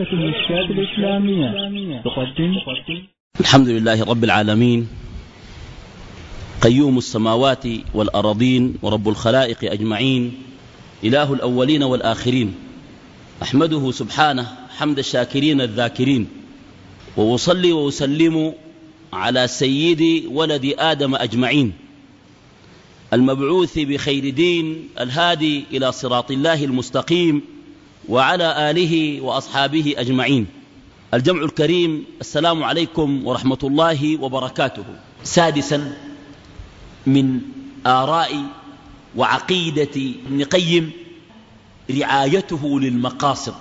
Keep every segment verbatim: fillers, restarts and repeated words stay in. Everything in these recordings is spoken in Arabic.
شبكة المشكات الإسلامية تقدم. الحمد لله رب العالمين، قيوم السماوات والأرضين ورب الخلائق أجمعين، إله الأولين والآخرين، أحمده سبحانه حمد الشاكرين الذاكرين، وأصلي وأسلم على سيد ولد آدم أجمعين، المبعوث بخير دين، الهادي إلى صراط الله المستقيم، وعلى آله وأصحابه أجمعين. الجمع الكريم، السلام عليكم ورحمة الله وبركاته. سادسا من آراء وعقيدة ابن قيم رعايته للمقاصد.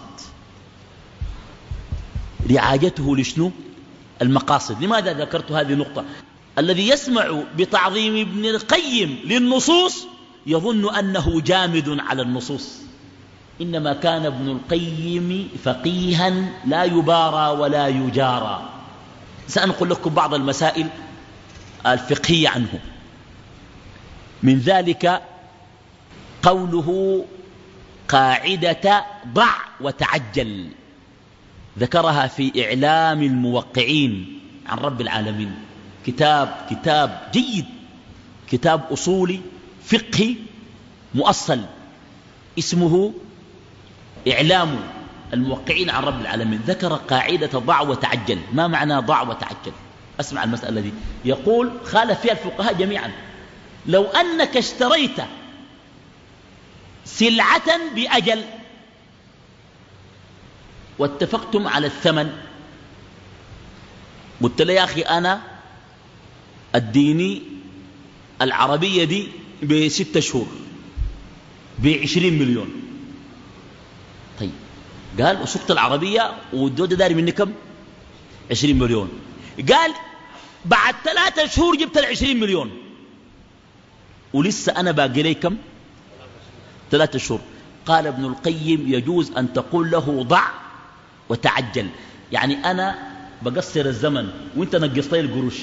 رعايته لشنو؟ المقاصد. لماذا ذكرت هذه النقطة؟ الذي يسمع بتعظيم ابن القيم للنصوص يظن أنه جامد على النصوص، إنما كان ابن القيم فقيها لا يبارى ولا يجارى. سأنقل لكم بعض المسائل الفقهية عنه. من ذلك قوله قاعدة ضع وتعجل، ذكرها في إعلام الموقعين عن رب العالمين، كتاب كتاب جيد، كتاب أصولي فقهي مؤصل، اسمه إعلام الموقعين عن رب العالمين. ذكر قاعدة ضع وتعجل. ما معنى ضع وتعجل؟ أسمع المسألة دي. يقول خالف فيها الفقهاء جميعا: لو أنك اشتريت سلعة بأجل واتفقتم على الثمن، قلت لي يا أخي أنا اديني العربية دي بستة شهور بعشرين مليون. طيب، قال وسقت العربية والدودة داري مني كم؟ عشرين مليون. قال بعد ثلاثة شهور جبت العشرين مليون ولسه أنا باقي لي كم؟ ثلاثة شهور. قال ابن القيم يجوز أن تقول له ضع وتعجل، يعني أنا بقصر الزمن وانت نقصت لي القروش.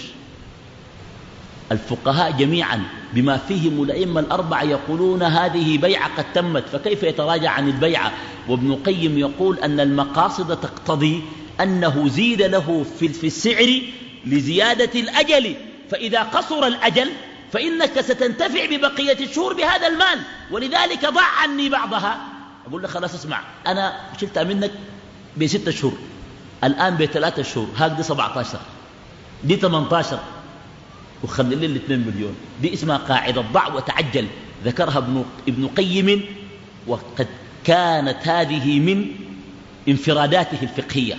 الفقهاء جميعا بما فيهم الأئمة الأربعة يقولون هذه بيعة قد تمت، فكيف يتراجع عن البيعة؟ وابن القيم يقول أن المقاصد تقتضي أنه زيد له في السعر لزيادة الأجل، فإذا قصر الأجل فإنك ستنتفع ببقية الشهور بهذا المال، ولذلك ضع عني بعضها. أقول لك خلاص اسمع، أنا شلتها منك بستة شهور، الآن بثلاثة شهور، هذه سبعة عشر، دي ثمانية عشر، وخلي لي الاثنين مليون. دي اسمها قاعدة ضع وتعجل، ذكرها ابن, ابن قيم، وقد كانت هذه من انفراداته الفقهية.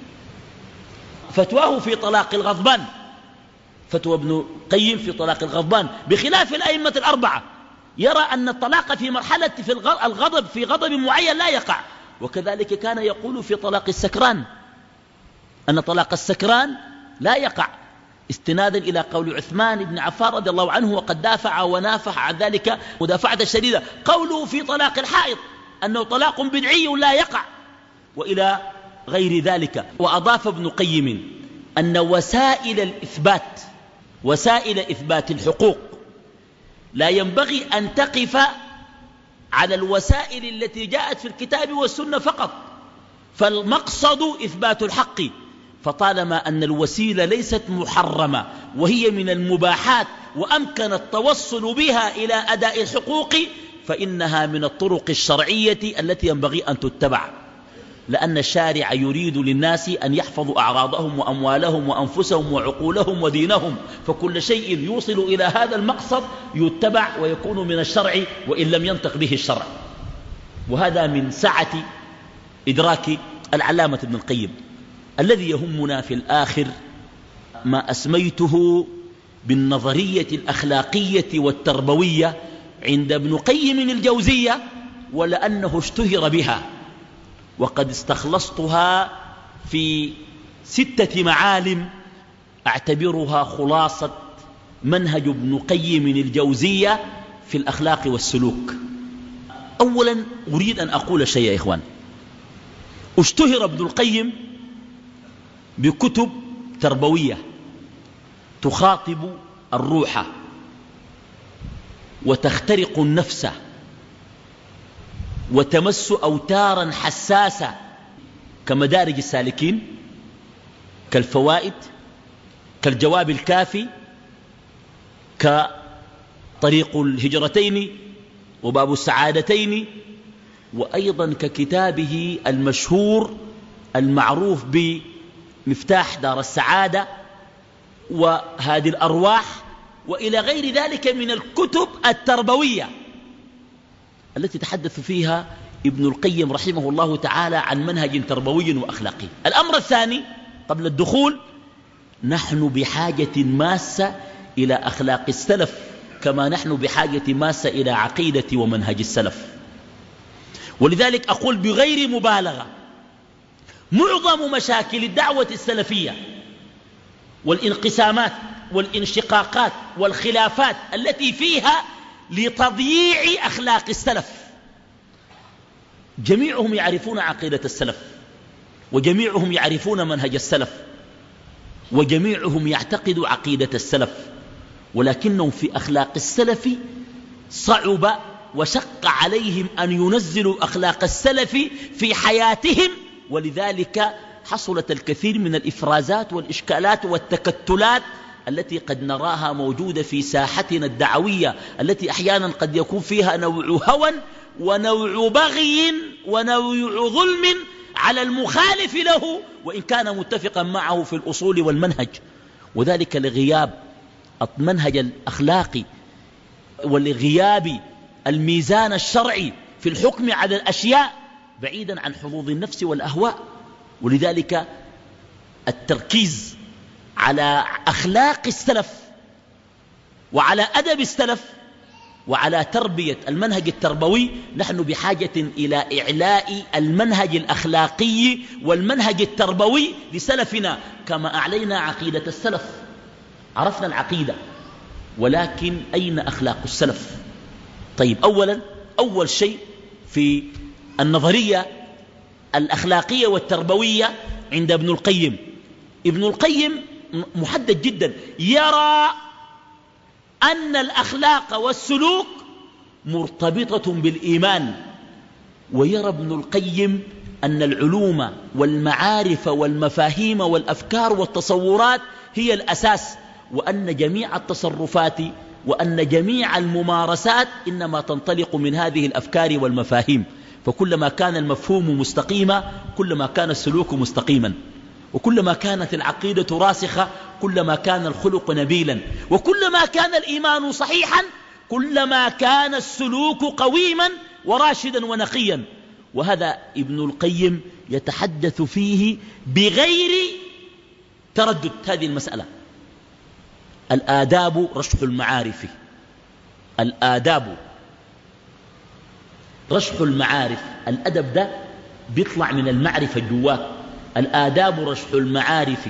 فتواه في طلاق الغضبان، فتوى ابن قيم في طلاق الغضبان بخلاف الأئمة الأربعة، يرى أن الطلاق في مرحلة في الغضب في غضب معين لا يقع. وكذلك كان يقول في طلاق السكران أن طلاق السكران لا يقع، استنادا إلى قول عثمان بن عفان رضي الله عنه، وقد دافع ونافح عن ذلك مدافعة شديدة. قوله في طلاق الحائض أنه طلاق بدعي لا يقع، وإلى غير ذلك. وأضاف ابن قيم أن وسائل الإثبات، وسائل إثبات الحقوق، لا ينبغي أن تقف على الوسائل التي جاءت في الكتاب والسنة فقط، فالمقصد إثبات الحق. فطالما أن الوسيلة ليست محرمة وهي من المباحات وأمكن التوصل بها إلى أداء الحقوق، فإنها من الطرق الشرعية التي ينبغي أن تتبع، لأن الشارع يريد للناس أن يحفظوا أعراضهم وأموالهم وأنفسهم وعقولهم ودينهم، فكل شيء يوصل إلى هذا المقصد يتبع ويكون من الشرع وإن لم ينطق به الشرع. وهذا من سعة إدراك العلامة ابن القيم. الذي يهمنا في الآخر ما أسميته بالنظرية الأخلاقية والتربوية عند ابن قيم الجوزية، ولأنه اشتهر بها، وقد استخلصتها في ستة معالم أعتبرها خلاصة منهج ابن قيم الجوزية في الأخلاق والسلوك. أولا أريد أن أقول شيء يا إخوان. اشتهر ابن القيم بكتب تربوية تخاطب الروح وتخترق النفس وتمس أوتارا حساسة كمدارج السالكين، كالفوائد، كالجواب الكافي، كطريق الهجرتين وباب السعادتين، وأيضا ككتابه المشهور المعروف بمفتاح دار السعادة وهذه الأرواح، وإلى غير ذلك من الكتب التربوية التي تحدث فيها ابن القيم رحمه الله تعالى عن منهج تربوي وأخلاقي. الأمر الثاني قبل الدخول، نحن بحاجة ماسة إلى أخلاق السلف كما نحن بحاجة ماسة إلى عقيدة ومنهج السلف. ولذلك أقول بغير مبالغة معظم مشاكل الدعوة السلفية والانقسامات والانشقاقات والخلافات التي فيها لتضييع أخلاق السلف. جميعهم يعرفون عقيدة السلف، وجميعهم يعرفون منهج السلف، وجميعهم يعتقد عقيدة السلف، ولكنهم في أخلاق السلف صعب وشق عليهم أن ينزلوا أخلاق السلف في حياتهم، ولذلك حصلت الكثير من الإفرازات والإشكالات والتكتلات التي قد نراها موجودة في ساحتنا الدعوية، التي أحيانا قد يكون فيها نوع هوى ونوع بغي ونوع ظلم على المخالف له وإن كان متفقا معه في الأصول والمنهج، وذلك لغياب المنهج الأخلاقي ولغياب الميزان الشرعي في الحكم على الأشياء بعيدا عن حظوظ النفس والأهواء. ولذلك التركيز على أخلاق السلف وعلى أدب السلف وعلى تربية المنهج التربوي، نحن بحاجة إلى إعلاء المنهج الأخلاقي والمنهج التربوي لسلفنا كما أعلينا عقيدة السلف. عرفنا العقيدة، ولكن أين أخلاق السلف؟ طيب، أولا أول شيء في النظرية الأخلاقية والتربوية عند ابن القيم، ابن القيم محدد جدا، يرى أن الأخلاق والسلوك مرتبطة بالإيمان، ويرى ابن القيم أن العلوم والمعارف والمفاهيم والأفكار والتصورات هي الأساس، وأن جميع التصرفات وأن جميع الممارسات إنما تنطلق من هذه الأفكار والمفاهيم، فكلما كان المفهوم مستقيما كلما كان السلوك مستقيما، وكلما كانت العقيدة راسخة كلما كان الخلق نبيلا، وكلما كان الإيمان صحيحا كلما كان السلوك قويما وراشدا ونقيا. وهذا ابن القيم يتحدث فيه بغير تردد هذه المسألة. الآداب رشح المعارف، الآداب رشح المعارف، الأدب ده بيطلع من المعرفة جواك. الآداب رشح المعارف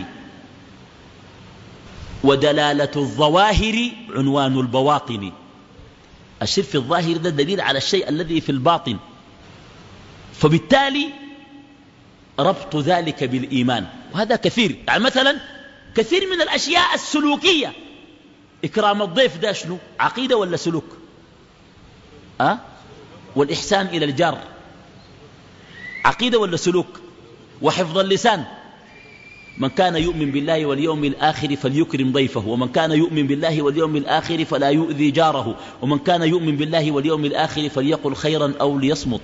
ودلالة الظواهر عنوان البواطن. الشيء في الظاهر ده دليل على الشيء الذي في الباطن، فبالتالي ربط ذلك بالإيمان، وهذا كثير. يعني مثلا كثير من الأشياء السلوكية، إكرام الضيف ده شنو؟ عقيدة ولا سلوك؟ أه؟ والإحسان إلى الجار عقيدة ولا سلوك؟ وحفظ اللسان، من كان يؤمن بالله واليوم الآخر فليكرم ضيفه، ومن كان يؤمن بالله واليوم الآخر فلا يؤذي جاره، ومن كان يؤمن بالله واليوم الآخر فليقل خيرا أو ليصمت.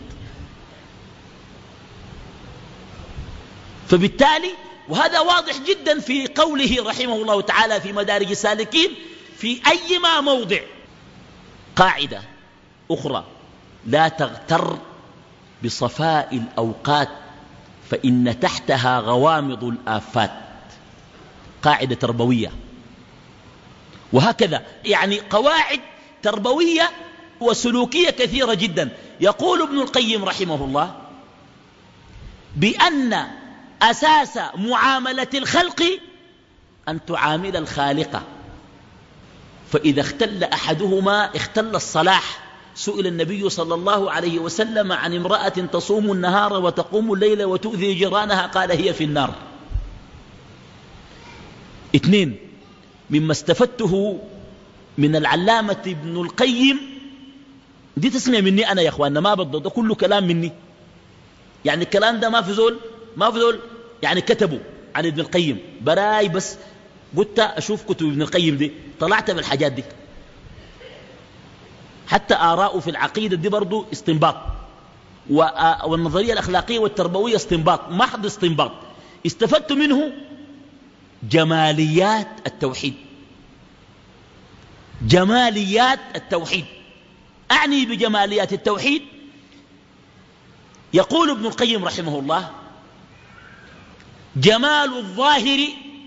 فبالتالي وهذا واضح جدا في قوله رحمه الله تعالى في مدارج السالكين في أيما موضع. قاعدة أخرى: لا تغتر بصفاء الأوقات فإن تحتها غوامض الآفات. قاعدة تربوية. وهكذا يعني قواعد تربوية وسلوكية كثيرة جدا. يقول ابن القيم رحمه الله بأن أساس معاملة الخلق أن تعامل الخالق، فإذا اختل أحدهما اختل الصلاح. سئل النبي صلى الله عليه وسلم عن امرأة تصوم النهار وتقوم الليل وتؤذي جيرانها، قال هي في النار. اثنين، مما استفدته من العلامة ابن القيم، دي تسمع مني أنا يا أخواننا، ما بضد، ده كله كلام مني، يعني الكلام ده ما في زول ما في دول يعني كتبوا عن ابن القيم براي، بس قلت أشوف كتب ابن القيم دي طلعت بالحاجات دي. حتى آراءه في العقيدة دي برضو استنباط، والنظرية الأخلاقية والتربوية استنباط، محض استنباط. استفدت منه جماليات التوحيد، جماليات التوحيد. أعني بجماليات التوحيد، يقول ابن القيم رحمه الله: جمال الظاهر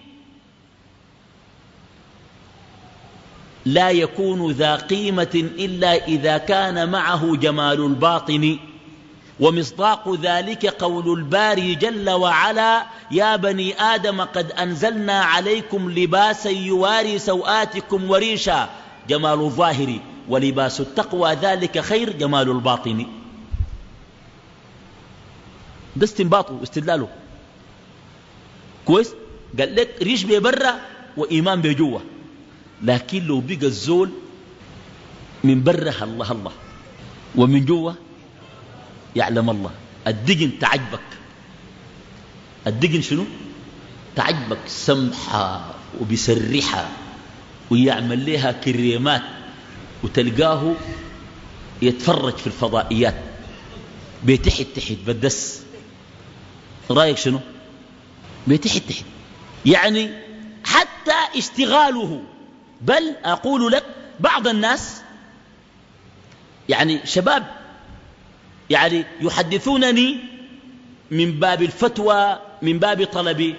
لا يكون ذا قيمة إلا إذا كان معه جمال الباطن، ومصداق ذلك قول الباري جل وعلا: يا بني آدم قد أنزلنا عليكم لباسا يواري سوآتكم وريشا. جمال الظاهر ولباس التقوى ذلك خير جمال الباطن. ده استنباطه واستدلاله كويس. قال لك ريش ببرة وإيمان بجوه، لكن لو بقى الزول من بره الله الله ومن جوه يعلم الله. الدقن تعجبك، الدقن شنو تعجبك؟ سمحة وبسرحة ويعمل لها كريمات، وتلقاه يتفرج في الفضائيات بيتحت تحت بدس. رأيك شنو؟ بيتحت تحت يعني حتى اشتغاله. بل أقول لك بعض الناس يعني شباب يعني يحدثونني من باب الفتوى، من باب طلب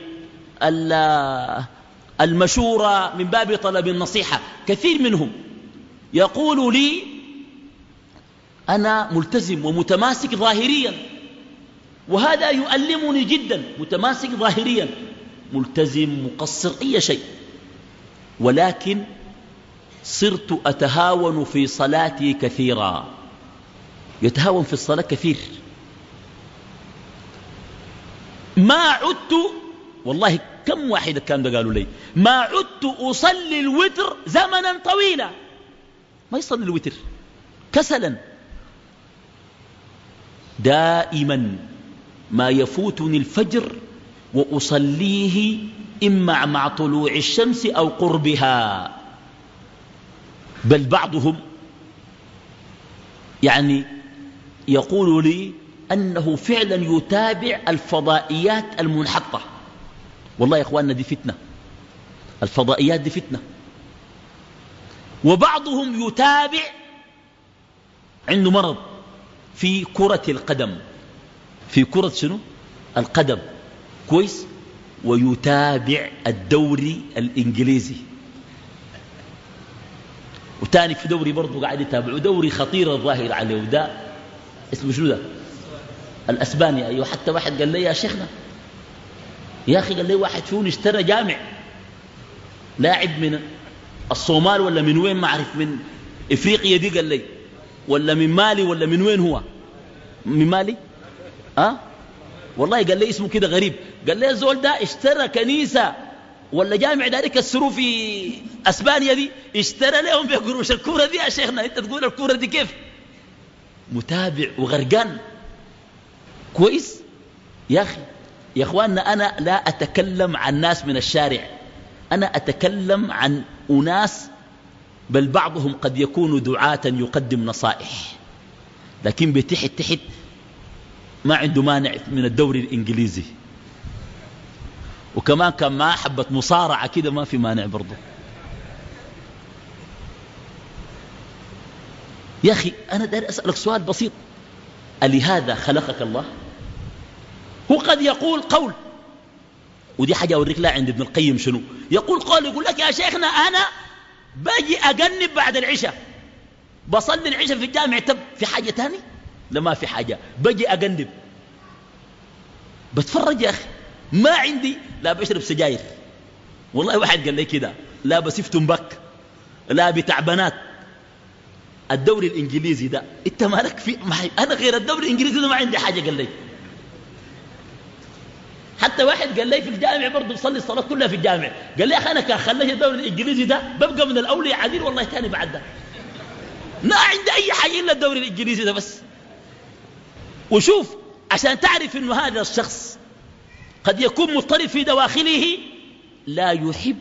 المشورة، من باب طلب النصيحة. كثير منهم يقول لي: أنا ملتزم ومتماسك ظاهريا، وهذا يؤلمني جدا. متماسك ظاهريا، ملتزم، مقصر، أي شيء، ولكن صرت أتهاون في صلاتي كثيرا. يتهاون في الصلاة كثير. ما عدت، والله كم واحد كان ده قالوا لي: ما عدت أصلي الوتر زمنا طويلا. ما يصلي الوتر كسلا. دائما ما يفوتني الفجر وأصليه إما مع طلوع الشمس أو قربها. بل بعضهم يعني يقول لي أنه فعلا يتابع الفضائيات المنحطة. والله يا إخواننا دي فتنة، الفضائيات دي فتنة. وبعضهم يتابع، عنده مرض في كرة القدم، في كرة شنو القدم كويس، ويتابع الدوري الإنجليزي، وتاني في دوري برضو قاعد يتابعه، دوري خطير الظاهر عليه، وده اسمه شنو ده الأسباني. أيوه. حتى واحد قال لي: يا شيخنا يا أخي، قال لي واحد فيهم اشترى جامع لاعب من الصومال ولا من وين ما أعرف، من إفريقيا دي، قال لي ولا من مالي ولا من وين هو، من مالي أه؟ والله قال لي اسمه كده غريب. قال لي الزول ده اشترى كنيسة ولا جامع دارك السرو في أسبانيا دي، اشترى لهم بقروش الكورة دي. يا شيخنا أنت تقول الكورة دي كيف؟ متابع وغرقان كويس. يا أخي يا أخواننا، أنا لا أتكلم عن ناس من الشارع، أنا أتكلم عن أناس، بل بعضهم قد يكون دعاة يقدم نصائح، لكن بتحت تحت ما عنده مانع من الدوري الإنجليزي، وكمان كان ما حبة مصارعة كده ما في مانع برضه. يا أخي أنا داير أسألك سؤال بسيط: ألهذا خلقك الله؟ هو قد يقول قول، ودي حاجة أوريك لا عند ابن القيم شنو يقول. قول يقول لك: يا شيخنا أنا باجي أجنب بعد العشاء، بصلي العشاء في الجامع، تب في حاجة تاني؟ لا ما في حاجة، باجي أجنب بتفرج. يا أخي ما عندي، لا بشرب سجاير، والله واحد قال لي كده، لا بسيف تنبك، لا بتاع بنات. الدوري الإنجليزي ده انت مالك فيه؟ أنا غير الدوري الإنجليزي ده ما عندي حاجة. قال لي حتى واحد قال لي في الجامع برضه بصلي الصلاة كلها في الجامع، قال لي يا أخي أنا كان خليت الدوري الإنجليزي ده ببقى من الأولياء عديل والله تاني بعد ده، ما عندي أي حاجة إلا الدوري الإنجليزي ده بس. وشوف عشان تعرف إنه هذا الشخص قد يكون مضطرب في دواخله لا يحب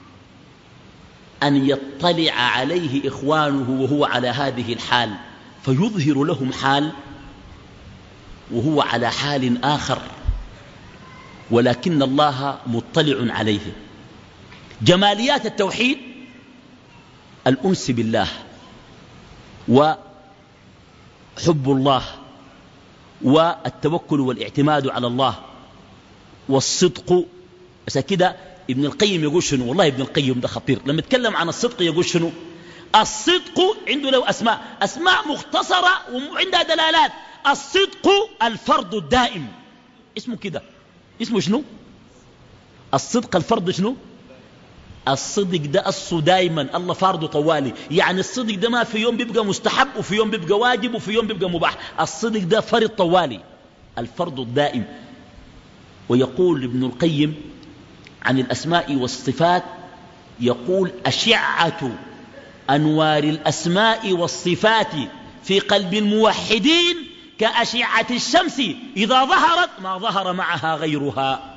أن يطلع عليه إخوانه وهو على هذه الحال، فيظهر لهم حال وهو على حال آخر، ولكن الله مطلع عليه. جماليات التوحيد: الأنس بالله، وحب الله، والتوكل والاعتماد على الله، والصدق. بس كده ابن القيم يقول شنو؟ والله ابن القيم ده خطير لما يتكلم عن الصدق. يقول شنو؟ الصدق عنده له أسماء أسماء مختصرة وعندها دلالات. الصدق الفرض الدائم، اسمه كده. اسمه شنو؟ الصدق الفرض شنو؟ الصدق ده أصله دائما الله فرضه طوالي، يعني الصدق ده ما في يوم بيبقى مستحب وفي يوم بيبقى واجب وفي يوم بيبقى مباح. الصدق ده فرض طوالي، الفرض الدائم. ويقول ابن القيم عن الأسماء والصفات، يقول: أشعة أنوار الأسماء والصفات في قلب الموحدين كأشعة الشمس إذا ظهرت ما ظهر معها غيرها.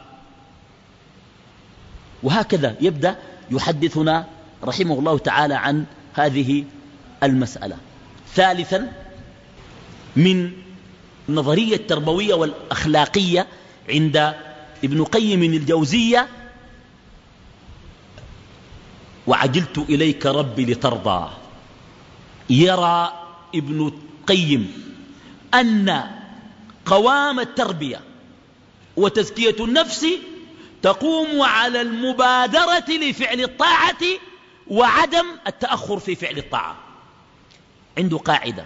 وهكذا يبدأ يحدثنا رحمه الله تعالى عن هذه المسألة. ثالثا، من النظرية التربوية والأخلاقية عند ابن قيم الجوزية: وعجلت إليك ربي لترضى. يرى ابن القيم أن قوام التربية وتزكية النفس تقوم على المبادرة لفعل الطاعة وعدم التأخر في فعل الطاعة. عنده قاعدة: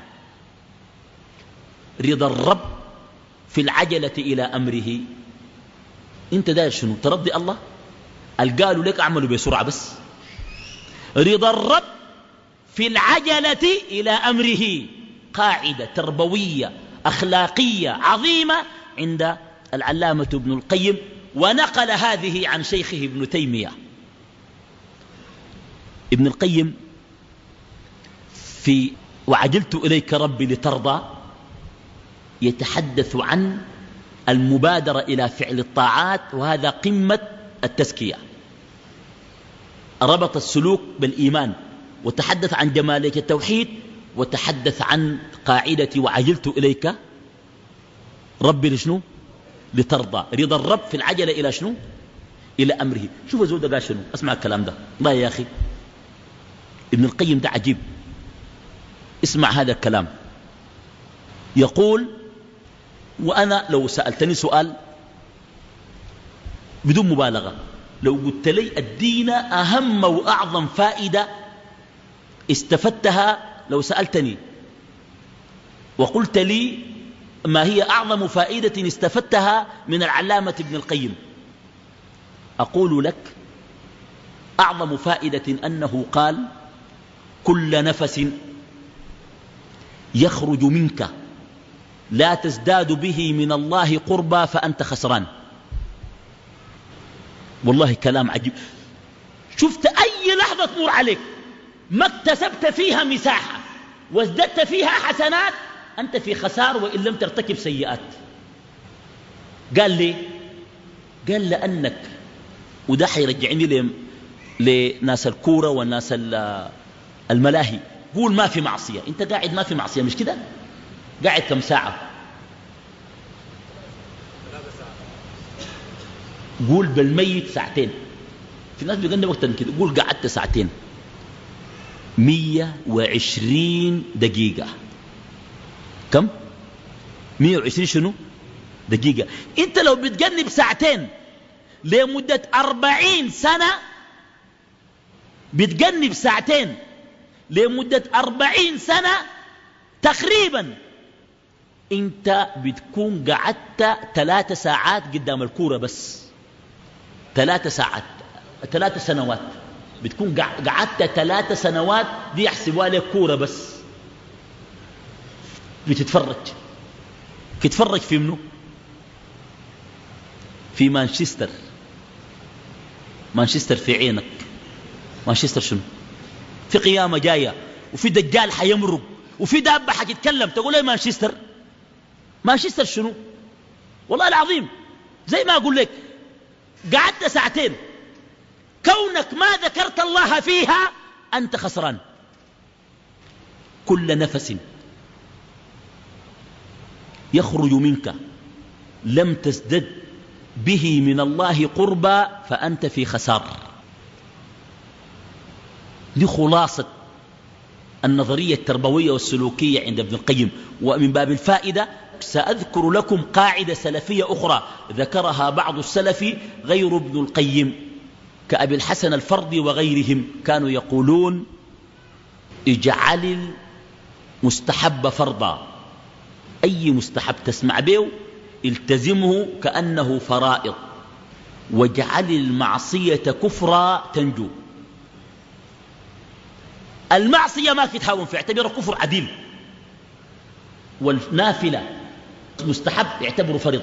رضا الرب في العجلة إلى أمره. انت داير شنو؟ ترضي الله؟ قالوا لك اعملوا بسرعة بس. رضا الرب في العجلة إلى أمره قاعدة تربوية أخلاقية عظيمة عند العلامة ابن القيم، ونقل هذه عن شيخه ابن تيمية. ابن القيم في وعجلت إليك ربي لترضى يتحدث عن المبادرة إلى فعل الطاعات، وهذا قمة التزكية. ربط السلوك بالإيمان، وتحدث عن جمالية التوحيد، وتحدث عن قاعدة وعجلت إليك ربي لشنو؟ لترضى. رضا الرب في العجلة إلى شنو؟ إلى أمره. شوف زود قال شنو؟ اسمع الكلام ده. الله يا أخي ابن القيم ده عجيب. اسمع هذا الكلام. يقول: وأنا لو سألتني سؤال بدون مبالغة، لو قلت لي الدين أهم وأعظم فائدة استفدتها، لو سألتني وقلت لي ما هي أعظم فائدة استفدتها من العلامة ابن القيم، أقول لك أعظم فائدة أنه قال: كل نفس يخرج منك لا تزداد به من الله قربا فأنت خسران. والله كلام عجيب. شفت أي لحظة تمر عليك ما اكتسبت فيها مساحة وازددت فيها حسنات، أنت في خسار وإن لم ترتكب سيئات. قال لي قال لأنك، وده حيرجعني لناس الكورة والناس الملاهي، قول ما في معصية، انت قاعد ما في معصية مش كده؟ قاعد كم ساعة؟ قول بالميت ساعتين. في ناس بيقولنا وقتا كده، قول قعدت ساعتين. مية وعشرين دقيقة. كم؟ مية وعشرين شنو؟ دقيقة. انت لو بتجنب ساعتين لمدة أربعين سنة، بتجنب ساعتين لمدة أربعين سنة تقريبا، انت بتكون قعدت ثلاثة ساعات قدام الكورة بس. ثلاثة ساعات، ثلاثة سنوات بتكون قعدت ثلاثة سنوات، دي يحسبوا لك كورة بس. بتتفرج تتفرج في منه؟ في مانشستر. مانشستر في عينك. مانشستر شنو؟ في قيامة جاية، وفي دجال حيمرق، وفي دابة حتتكلم، تقول لي مانشستر؟ مانشستر شنو؟ والله العظيم زي ما أقول لك قعدت ساعتين، كونك ما ذكرت الله فيها أنت خسران. كل نفس يخرج منك لم تزدد به من الله قربا فأنت في خسار. دي خلاصة النظرية التربوية والسلوكية عند ابن القيم. ومن باب الفائدة سأذكر لكم قاعدة سلفية أخرى ذكرها بعض السلف غير ابن القيم كأبي الحسن الفردي وغيرهم، كانوا يقولون اجعل المستحب فرضا، أي مستحب تسمع به التزمه كأنه فرائض، واجعل المعصية كفرا تنجو. المعصية ما في تهاون في، اعتبره كفر عديل، والنافلة مستحب اعتبره فرض،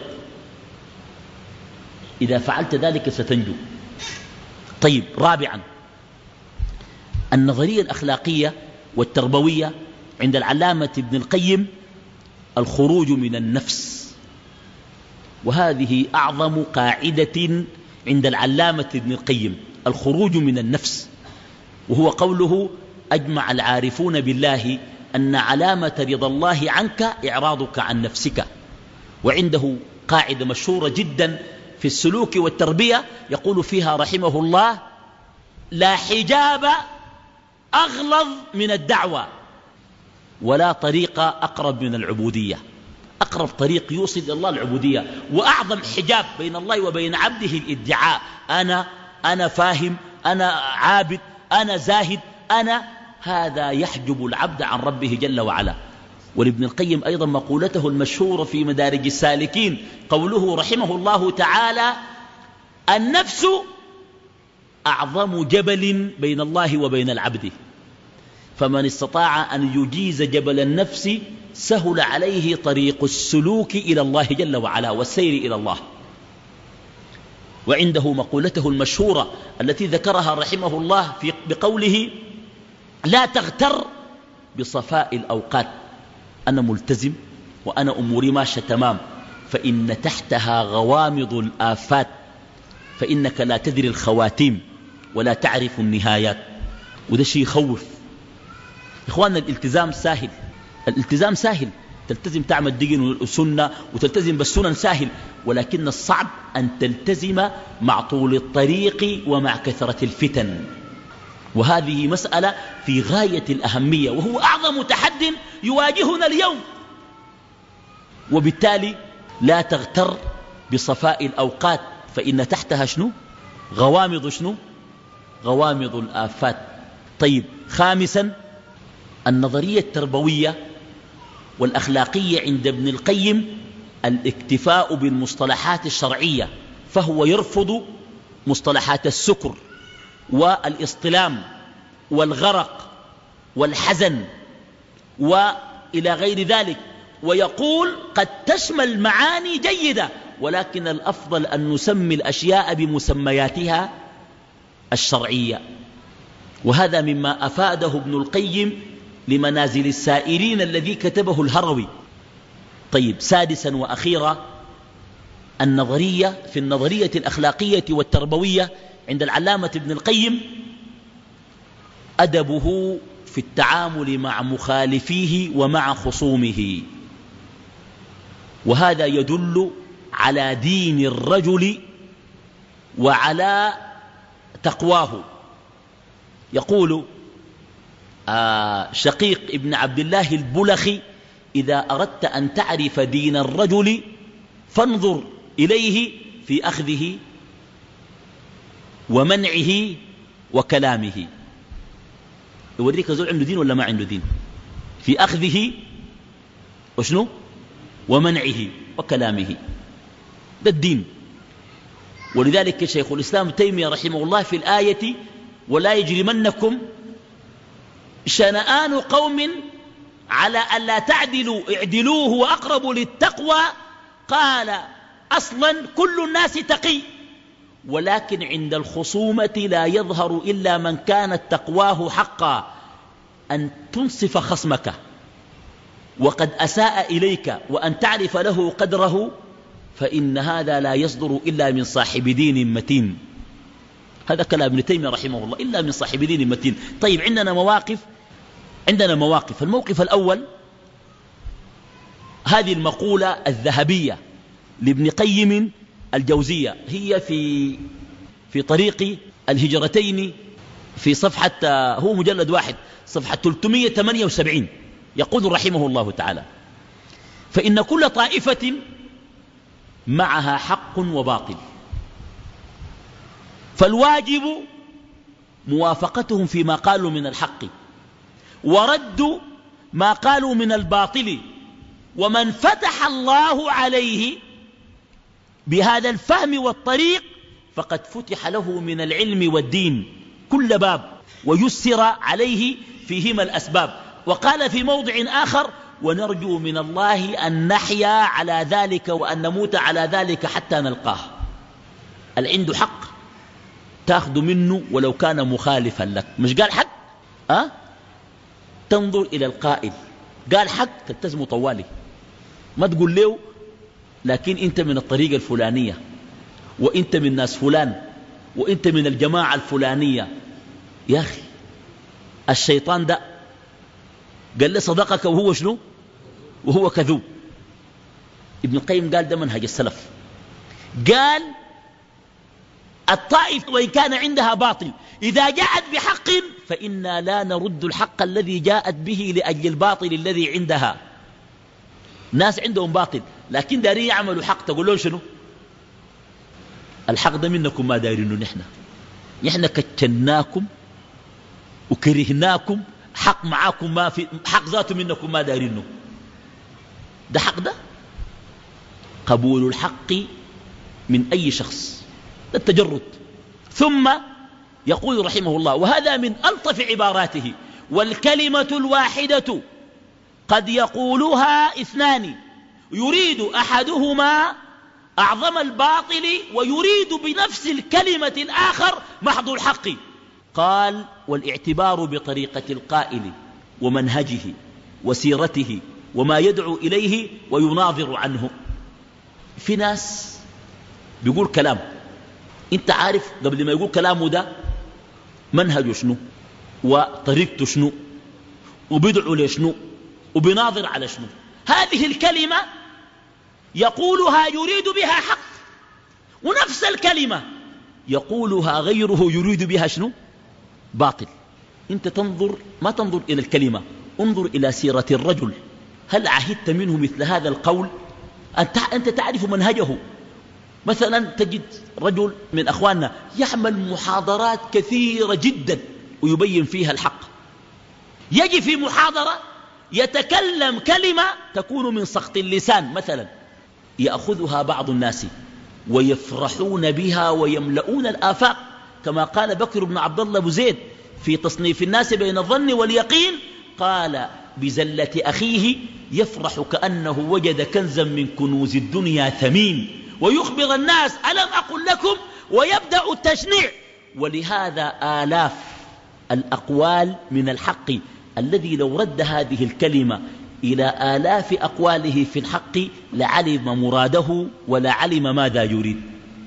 إذا فعلت ذلك ستنجو. طيب، رابعا النظرية الأخلاقية والتربوية عند العلامة ابن القيم الخروج من النفس، وهذه أعظم قاعدة عند العلامة ابن القيم، الخروج من النفس. وهو قوله: أجمع العارفون بالله أن علامة رضا الله عنك إعراضك عن نفسك. وعنده قاعدة مشهورة جدا في السلوك والتربية يقول فيها رحمه الله: لا حجاب أغلظ من الدعوة ولا طريق أقرب من العبودية. أقرب طريق يوصل إلى الله العبودية، وأعظم حجاب بين الله وبين عبده الادعاء، أنا أنا فاهم، أنا عابد، أنا زاهد، أنا هذا يحجب العبد عن ربه جل وعلا. ولابن القيم أيضا مقولته المشهورة في مدارج السالكين قوله رحمه الله تعالى: النفس أعظم جبل بين الله وبين العبد، فمن استطاع أن يجيز جبل النفس سهل عليه طريق السلوك إلى الله جل وعلا والسير إلى الله. وعنده مقولته المشهورة التي ذكرها رحمه الله في بقوله: لا تغتر بصفاء الأوقات، أنا ملتزم وأنا أموري ماشية تمام، فإن تحتها غوامض الآفات، فإنك لا تدري الخواتيم ولا تعرف النهايات. وده شيء يخوف. إخواننا، الالتزام ساهل، الالتزام ساهل، تلتزم تعمل دين والسنة وتلتزم بالسنن ساهل، ولكن الصعب أن تلتزم مع طول الطريق ومع كثرة الفتن، وهذه مسألة في غاية الأهمية، وهو أعظم تحد يواجهنا اليوم. وبالتالي لا تغتر بصفاء الأوقات، فإن تحتها شنو؟ غوامض شنو؟ غوامض الآفات. طيب، خامسا النظرية التربوية والأخلاقية عند ابن القيم الاكتفاء بالمصطلحات الشرعية، فهو يرفض مصطلحات السكر والاصطلام والغرق والحزن وإلى غير ذلك، ويقول قد تشمل معاني جيدة، ولكن الأفضل أن نسمي الأشياء بمسمياتها الشرعية. وهذا مما أفاده ابن القيم لمنازل السائرين الذي كتبه الهروي. طيب، سادسا وأخيرا النظرية في النظرية الأخلاقية والتربوية عند العلامة ابن القيم أدبه في التعامل مع مخالفيه ومع خصومه، وهذا يدل على دين الرجل وعلى تقواه. يقول آه شقيق ابن عبد الله البلخي: إذا أردت أن تعرف دين الرجل فانظر إليه في أخذه ومنعه وكلامه. يوريك زول عنده دين ولا ما عنده دين، في أخذه وشنو ومنعه وكلامه، ده الدين. ولذلك شيخ الإسلام تيمية رحمه الله في الآية: ولا يجرمنكم شنآن قوم على ألا تعدلوا اعدلوه وأقرب للتقوى، قال: أصلا كل الناس تقي، ولكن عند الخصومة لا يظهر إلا من كانت تقواه حقا، أن تنصف خصمك وقد أساء إليك وأن تعرف له قدره فإن هذا لا يصدر إلا من صاحب دين متين. هذا كلام ابن تيمية رحمه الله، إلا من صاحب دين متين. طيب عندنا مواقف عندنا مواقف الموقف الأول هذه المقولة الذهبية لابن قيم الجوزية، هي في في طريق الهجرتين في صفحة، هو مجلد واحد، صفحة ثلاثمئة وثمانية وسبعين، يقول رحمه الله تعالى: فإن كل طائفة معها حق وباطل، فالواجب موافقتهم فيما قالوا من الحق، ورد ما قالوا من الباطل، ومن فتح الله عليه بهذا الفهم والطريق فقد فتح له من العلم والدين كل باب، ويسر عليه فيهما الأسباب. وقال في موضع آخر: ونرجو من الله أن نحيا على ذلك وأن نموت على ذلك حتى نلقاه. العند حق تأخذ منه ولو كان مخالفا لك. مش قال حق أه؟ تنظر إلى القائل، قال حق تلتزم طوالي، ما تقول له لكن أنت من الطريقة الفلانية، وأنت من ناس فلان، وأنت من الجماعة الفلانية. يا أخي الشيطان ده قال له صدقك وهو شنو؟ وهو كذوب. ابن القيم قال ده منهج السلف. قال الطائف وإن كان عندها باطل إذا جاءت بحق فإنا لا نرد الحق الذي جاءت به لأجل الباطل الذي عندها. ناس عندهم باطل لكن دارين يعملوا حق، تقول لهم شنو؟ الحق ده منكم ما دارينه، نحن نحن كتشناكم وكرهناكم، حق معاكم ما في حق ذاته منكم ما دارينه. ده حق، ده قبول الحق من أي شخص، ده التجرد. ثم يقول رحمه الله: وهذا من ألطف عباراته: والكلمة الواحدة قد يقولها اثنان يريد أحدهما أعظم الباطل ويريد بنفس الكلمة الآخر محض الحق. قال: والاعتبار بطريقة القائل ومنهجه وسيرته وما يدعو إليه ويناظر عنه. في ناس بيقول كلام انت عارف قبل ما يقول كلامه ده منهجه شنو وطريقته شنو وبيدعو لشنو وبيناظر على شنو. هذه الكلمة يقولها يريد بها حق، ونفس الكلمة يقولها غيره يريد بها شنو؟ باطل. انت تنظر، ما تنظر إلى الكلمة، انظر إلى سيرة الرجل. هل عهدت منه مثل هذا القول؟ أنت تعرف منهجه. مثلا تجد رجل من أخواننا يعمل محاضرات كثيرة جدا ويبين فيها الحق، يجي في محاضرة يتكلم كلمة تكون من سخط اللسان مثلا، يأخذها بعض الناس ويفرحون بها ويملؤون الآفاق، كما قال بكر بن عبد الله أبو زيد في تصنيف الناس بين الظن واليقين، قال: بزلة أخيه يفرح كأنه وجد كنزا من كنوز الدنيا ثمين، ويخبر الناس: ألم أقل لكم، ويبدأ التشنيع. ولهذا آلاف الأقوال من الحق الذي لو رد هذه الكلمة إلى آلاف أقواله في الحق لعلم مراده ولعلم ماذا يريد.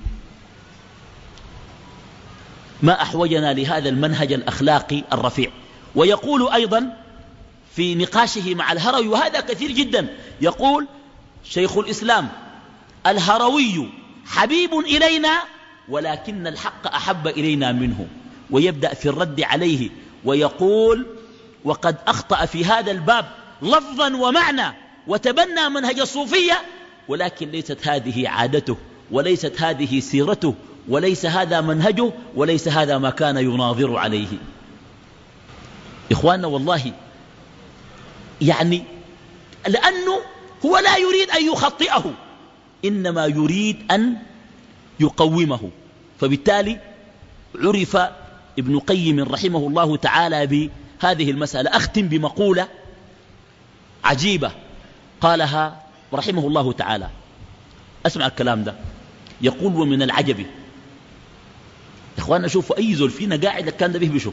ما أحوجنا لهذا المنهج الأخلاقي الرفيع. ويقول أيضا في نقاشه مع الهروي، وهذا كثير جدا، يقول شيخ الإسلام: الهروي حبيب إلينا ولكن الحق أحب إلينا منه. ويبدأ في الرد عليه ويقول: وقد أخطأ في هذا الباب لفظا ومعنى وتبنى منهج الصوفية، ولكن ليست هذه عادته وليست هذه سيرته وليس هذا منهجه وليس هذا ما كان يناظر عليه. إخواننا والله يعني لأنه هو لا يريد أن يخطئه، إنما يريد أن يقومه. فبالتالي عرف ابن قيم رحمه الله تعالى بهذه المسألة. أختم بمقولة عجيبة قالها رحمه الله تعالى، أسمع الكلام ده. يقول: ومن العجب، إخواننا شوفوا أي زول فينا قاعد كان ده به بشوف،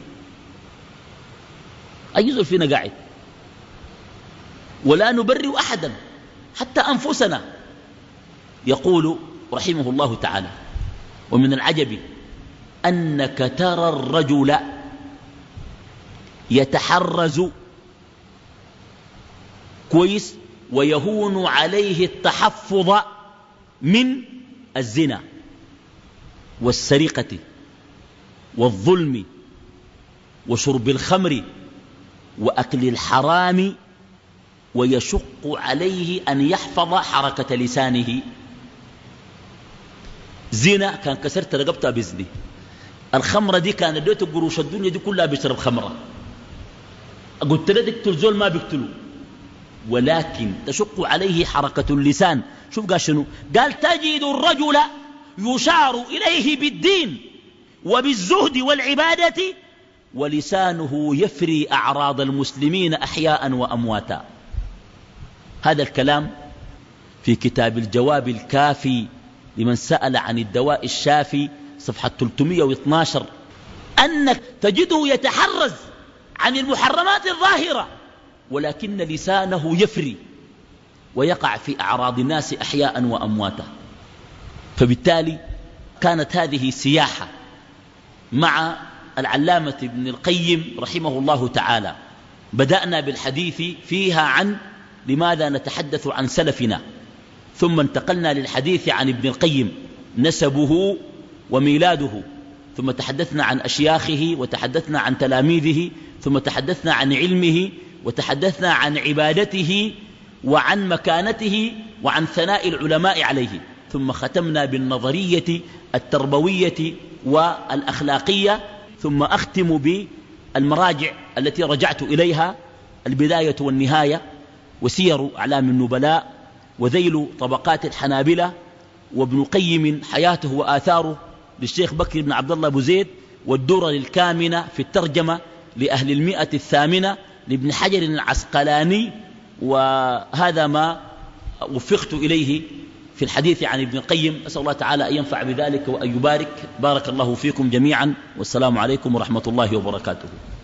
أي زول فينا قاعد، ولا نبرئ أحدا حتى أنفسنا. يقول رحمه الله تعالى: ومن العجب أنك ترى الرجل يتحرز كويس ويهون عليه التحفظ من الزنا والسرقة والظلم وشرب الخمر وأكل الحرام، ويشق عليه أن يحفظ حركة لسانه. زنا كان كسرت رقبتها بزني، الخمرة دي كان اديته قروش الدنيا دي كلها بيشرب خمرة، قلت له تقتل زول ما بيقتلوا، ولكن تشق عليه حركة اللسان. شوف قال شنو؟ قال: تجد الرجل يشار إليه بالدين وبالزهد والعبادة ولسانه يفري أعراض المسلمين أحياء وأمواتا. هذا الكلام في كتاب الجواب الكافي لمن سأل عن الدواء الشافي صفحة ثلاثمئة واثني عشر، أنك تجده يتحرز عن المحرمات الظاهرة ولكن لسانه يفري ويقع في أعراض الناس أحياء وأمواتا. فبالتالي كانت هذه سياحة مع العلامة ابن القيم رحمه الله تعالى. بدأنا بالحديث فيها عن لماذا نتحدث عن سلفنا، ثم انتقلنا للحديث عن ابن القيم نسبه وميلاده، ثم تحدثنا عن أشياخه وتحدثنا عن تلاميذه، ثم تحدثنا عن علمه وتحدثنا عن عبادته وعن مكانته وعن ثناء العلماء عليه، ثم ختمنا بالنظرية التربوية والأخلاقية، ثم أختم بالمراجع التي رجعت إليها: البداية والنهاية، وسير أعلام النبلاء، وذيل طبقات الحنابلة، وابن قيم حياته وآثاره للشيخ بكر بن عبد الله أبو زيد، والدرر الكامنة في الترجمة لأهل المئة الثامنة لابن حجر العسقلاني. وهذا ما وفقت إليه في الحديث عن ابن القيم. أسأل الله تعالى أن ينفع بذلك وأن يبارك. بارك الله فيكم جميعا، والسلام عليكم ورحمة الله وبركاته.